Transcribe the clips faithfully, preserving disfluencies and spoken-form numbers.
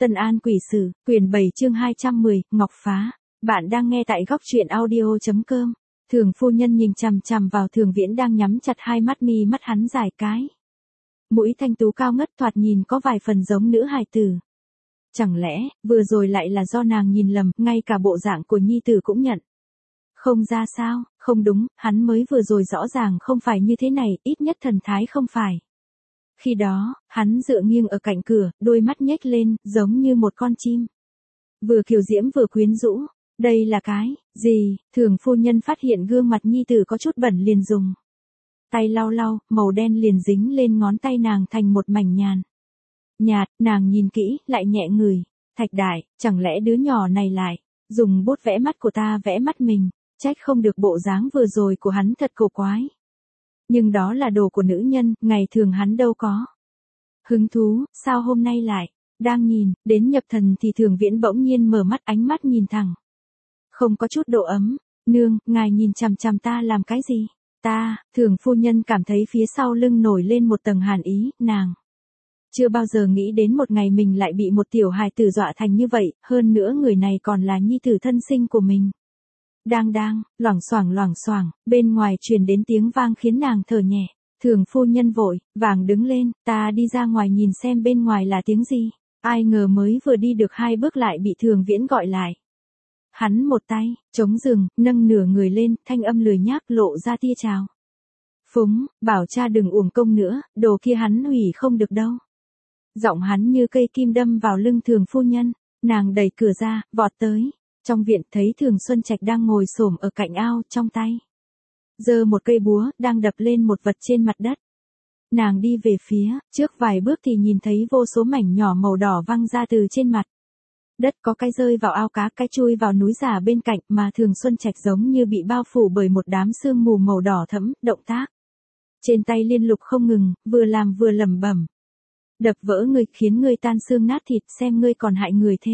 Tân An Quỷ Sử, quyển bảy chương hai trăm mười, Ngọc Phá. Bạn đang nghe tại góc truyện audio.com. Thường phu nhân nhìn chằm chằm vào Thường Viễn đang nhắm chặt hai mắt, mi mắt hắn dài cái. Mũi thanh tú cao ngất, thoạt nhìn có vài phần giống nữ hài tử. Chẳng lẽ, vừa rồi lại là do nàng nhìn lầm, ngay cả bộ dạng của nhi tử cũng nhận. Không ra sao, không đúng, hắn mới vừa rồi rõ ràng không phải như thế này, ít nhất thần thái không phải. Khi đó, hắn dựa nghiêng ở cạnh cửa, đôi mắt nhếch lên, giống như một con chim. Vừa kiều diễm vừa quyến rũ. Đây là cái gì? Thường phu nhân phát hiện gương mặt nhi tử có chút bẩn liền dùng tay lau lau, màu đen liền dính lên ngón tay nàng thành một mảnh nhàn nhạt. Nàng nhìn kỹ, lại nhẹ người. Thạch Đại, chẳng lẽ đứa nhỏ này lại dùng bút vẽ mắt của ta vẽ mắt mình? Trách không được bộ dáng vừa rồi của hắn thật cổ quái. Nhưng đó là đồ của nữ nhân, ngày thường hắn đâu có hứng thú. Sao hôm nay lại đang nhìn đến nhập thần thì Thường Viễn bỗng nhiên mở mắt, ánh mắt nhìn thẳng, không có chút độ ấm. Nương, ngài nhìn chằm chằm ta làm cái gì? Ta, Thường phu nhân cảm thấy phía sau lưng nổi lên một tầng hàn ý. Nàng chưa bao giờ nghĩ đến một ngày mình lại bị một tiểu hài tử dọa thành như vậy, hơn nữa người này còn là nhi tử thân sinh của mình. Đang đang, loảng xoảng loảng xoảng, bên ngoài truyền đến tiếng vang khiến nàng thở nhẹ. Thường phu nhân vội vàng đứng lên, ta đi ra ngoài nhìn xem bên ngoài là tiếng gì. Ai ngờ mới vừa đi được hai bước lại bị Thường Viễn gọi lại. Hắn một tay chống giường, nâng nửa người lên, thanh âm lười nhác lộ ra tia chào phúng, bảo cha đừng uổng công nữa, đồ kia hắn hủy không được đâu. Giọng hắn như cây kim đâm vào lưng Thường phu nhân. Nàng đẩy cửa ra, vọt tới. Trong viện thấy Thường Xuân Trạch đang ngồi xổm ở cạnh ao, trong tay giơ một cây búa, đang đập lên một vật trên mặt đất. Nàng đi về phía trước vài bước thì nhìn thấy vô số mảnh nhỏ màu đỏ văng ra từ trên mặt đất, có cái rơi vào ao cá, cái chui vào núi giả bên cạnh, mà Thường Xuân Trạch giống như bị bao phủ bởi một đám sương mù màu đỏ thẫm, động tác trên tay liên lục không ngừng, vừa làm vừa lẩm bẩm. Đập vỡ người, khiến người tan xương nát thịt, xem ngươi còn hại người thế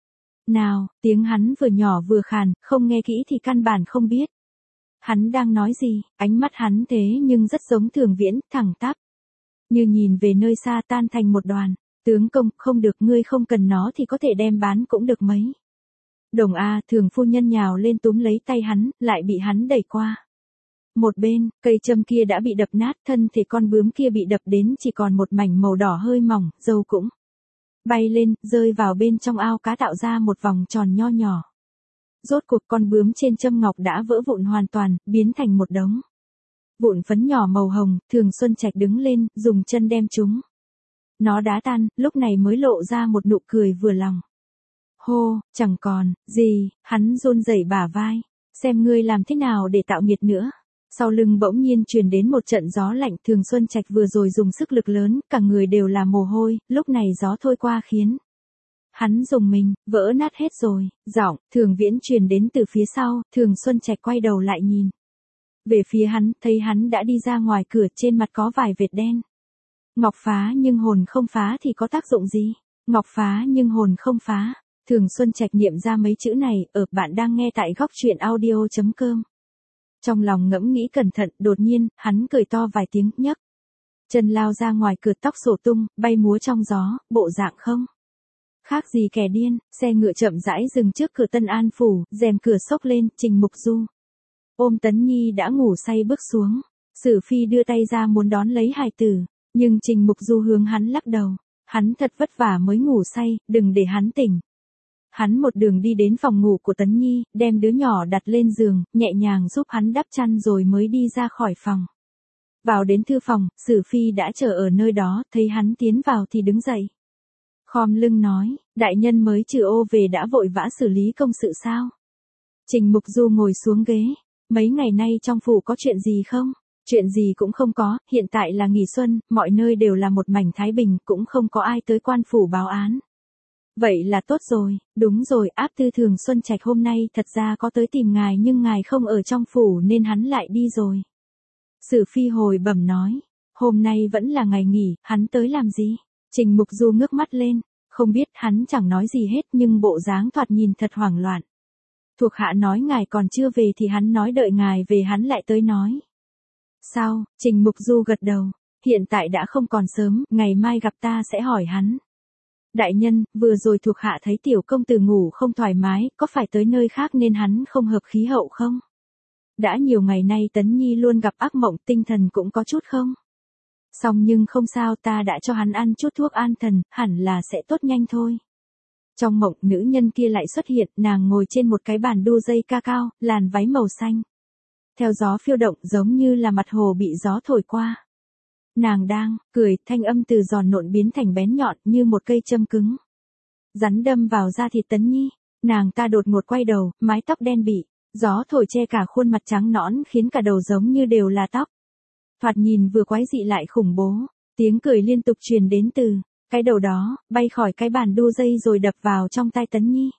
nào. Tiếng hắn vừa nhỏ vừa khàn, không nghe kỹ thì căn bản không biết hắn đang nói gì. Ánh mắt hắn thế nhưng rất giống Thường Viễn, thẳng tắp, như nhìn về nơi xa, tan thành một đoàn. Tướng công, không được, ngươi không cần nó thì có thể đem bán cũng được mấy đồng a. Thường phu nhân nhào lên túm lấy tay hắn, lại bị hắn đẩy qua một bên. Cây châm kia đã bị đập nát, thân thể con bướm kia bị đập đến chỉ còn một mảnh màu đỏ hơi mỏng, dâu cũng bay lên, rơi vào bên trong ao cá, tạo ra một vòng tròn nho nhỏ. Rốt cuộc con bướm trên châm ngọc đã vỡ vụn hoàn toàn, biến thành một đống vụn phấn nhỏ màu hồng. Thường Xuân Trạch đứng lên, dùng chân đem chúng nó đá tan, lúc này mới lộ ra một nụ cười vừa lòng. Hô, chẳng còn gì. Hắn run rẩy bả vai. Xem ngươi làm thế nào để tạo nghiệt nữa. Sau lưng bỗng nhiên truyền đến một trận gió lạnh. Thường Xuân Trạch vừa rồi dùng sức lực lớn, cả người đều là mồ hôi, lúc này gió thôi qua khiến hắn rùng mình, vỡ nát hết rồi. Giọng Thường Viễn truyền đến từ phía sau. Thường Xuân Trạch quay đầu lại nhìn về phía hắn, thấy hắn đã đi ra ngoài cửa, trên mặt có vài vệt đen. Ngọc phá nhưng hồn không phá thì có tác dụng gì? Ngọc phá nhưng hồn không phá. Thường Xuân Trạch niệm ra mấy chữ này, ở bạn đang nghe tại góc truyện audio.com. Trong lòng ngẫm nghĩ cẩn thận, đột nhiên, hắn cười to vài tiếng, nhấc chân lao ra ngoài cửa, tóc sổ tung, bay múa trong gió, bộ dạng không khác gì kẻ điên. Xe ngựa chậm rãi dừng trước cửa Tân An phủ, rèm cửa xốc lên, Trình Mục Du ôm Tấn Nhi đã ngủ say bước xuống. Sử Phi đưa tay ra muốn đón lấy hài tử, nhưng Trình Mục Du hướng hắn lắc đầu. Hắn thật vất vả mới ngủ say, đừng để hắn tỉnh. Hắn một đường đi đến phòng ngủ của Tấn Nhi, đem đứa nhỏ đặt lên giường, nhẹ nhàng giúp hắn đắp chăn rồi mới đi ra khỏi phòng. Vào đến thư phòng, Sử Phi đã chờ ở nơi đó, thấy hắn tiến vào thì đứng dậy. Khom lưng nói, đại nhân mới trừ ô về đã vội vã xử lý công sự sao? Trình Mục Du ngồi xuống ghế. Mấy ngày nay trong phủ có chuyện gì không? Chuyện gì cũng không có, hiện tại là nghỉ xuân, mọi nơi đều là một mảnh thái bình, cũng không có ai tới quan phủ báo án. Vậy là tốt rồi. Đúng rồi, áp tư Thường Xuân Trạch hôm nay thật ra có tới tìm ngài, nhưng ngài không ở trong phủ nên hắn lại đi rồi. Sử Phi hồi bẩm nói, hôm nay vẫn là ngày nghỉ, hắn tới làm gì? Trình Mục Du ngước mắt lên, không biết, hắn chẳng nói gì hết nhưng bộ dáng thoạt nhìn thật hoảng loạn. Thuộc hạ nói ngài còn chưa về thì hắn nói đợi ngài về hắn lại tới nói. Sao? Trình Mục Du gật đầu, hiện tại đã không còn sớm, ngày mai gặp ta sẽ hỏi hắn. Đại nhân, vừa rồi thuộc hạ thấy tiểu công tử ngủ không thoải mái, có phải tới nơi khác nên hắn không hợp khí hậu không? Đã nhiều ngày nay Tấn Nhi luôn gặp ác mộng, tinh thần cũng có chút không? Xong nhưng không sao, ta đã cho hắn ăn chút thuốc an thần, hẳn là sẽ tốt nhanh thôi. Trong mộng, nữ nhân kia lại xuất hiện, nàng ngồi trên một cái bàn đu dây ca cao, làn váy màu xanh. Theo gió phiêu động giống như là mặt hồ bị gió thổi qua. Nàng đang cười, thanh âm từ giòn nộn biến thành bén nhọn như một cây châm cứng. Rắn đâm vào da thịt Tấn Nhi, nàng ta đột ngột quay đầu, mái tóc đen bị gió thổi che cả khuôn mặt trắng nõn khiến cả đầu giống như đều là tóc. Thoạt nhìn vừa quái dị lại khủng bố, tiếng cười liên tục truyền đến từ cái đầu đó, bay khỏi cái bàn đu dây rồi đập vào trong tai Tấn Nhi.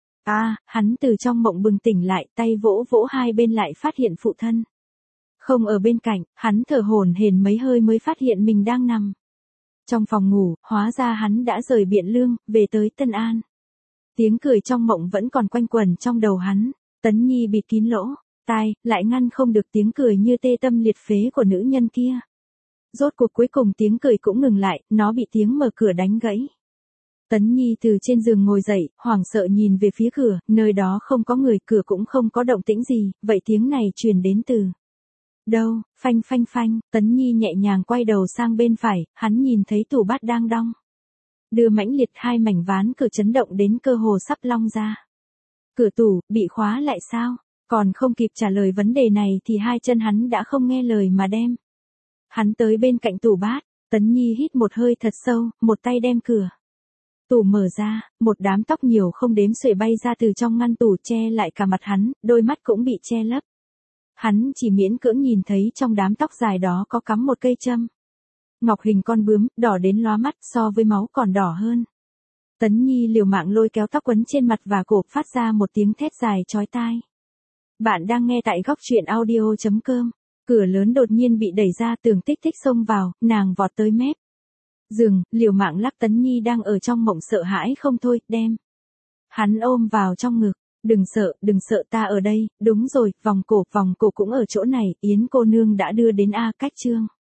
À, hắn từ trong mộng bừng tỉnh lại, tay vỗ vỗ hai bên lại phát hiện phụ thân không ở bên cạnh, hắn thở hổn hển mấy hơi mới phát hiện mình đang nằm trong phòng ngủ, hóa ra hắn đã rời Biện Lương, về tới Tân An. Tiếng cười trong mộng vẫn còn quanh quẩn trong đầu hắn, Tấn Nhi bịt kín lỗ tai, lại ngăn không được tiếng cười như tê tâm liệt phế của nữ nhân kia. Rốt cuộc cuối cùng tiếng cười cũng ngừng lại, nó bị tiếng mở cửa đánh gãy. Tấn Nhi từ trên giường ngồi dậy, hoảng sợ nhìn về phía cửa, nơi đó không có người, cửa cũng không có động tĩnh gì, vậy tiếng này truyền đến từ đâu? Phanh phanh phanh, Tấn Nhi nhẹ nhàng quay đầu sang bên phải, hắn nhìn thấy tủ bát đang đong đưa mãnh liệt, hai mảnh ván cửa chấn động đến cơ hồ sắp long ra. Cửa tủ, bị khóa lại sao? Còn không kịp trả lời vấn đề này thì hai chân hắn đã không nghe lời mà đem hắn tới bên cạnh tủ bát. Tấn Nhi hít một hơi thật sâu, một tay đem cửa tủ mở ra, một đám tóc nhiều không đếm xuể bay ra từ trong ngăn tủ che lại cả mặt hắn, đôi mắt cũng bị che lấp. Hắn chỉ miễn cưỡng nhìn thấy trong đám tóc dài đó có cắm một cây châm ngọc hình con bướm, đỏ đến lóa mắt, so với máu còn đỏ hơn. Tấn Nhi liều mạng lôi kéo tóc quấn trên mặt và cổ, phát ra một tiếng thét dài chói tai. Bạn đang nghe tại góc truyện audio chấm com. Cửa lớn đột nhiên bị đẩy ra, Tường Tích Tích xông vào, nàng vọt tới mép giường, liều mạng lắc Tấn Nhi đang ở trong mộng sợ hãi không thôi, đem hắn ôm vào trong ngực. Đừng sợ, đừng sợ, ta ở đây, đúng rồi, vòng cổ, vòng cổ cũng ở chỗ này, Yến cô nương đã đưa đến A Cách Trương.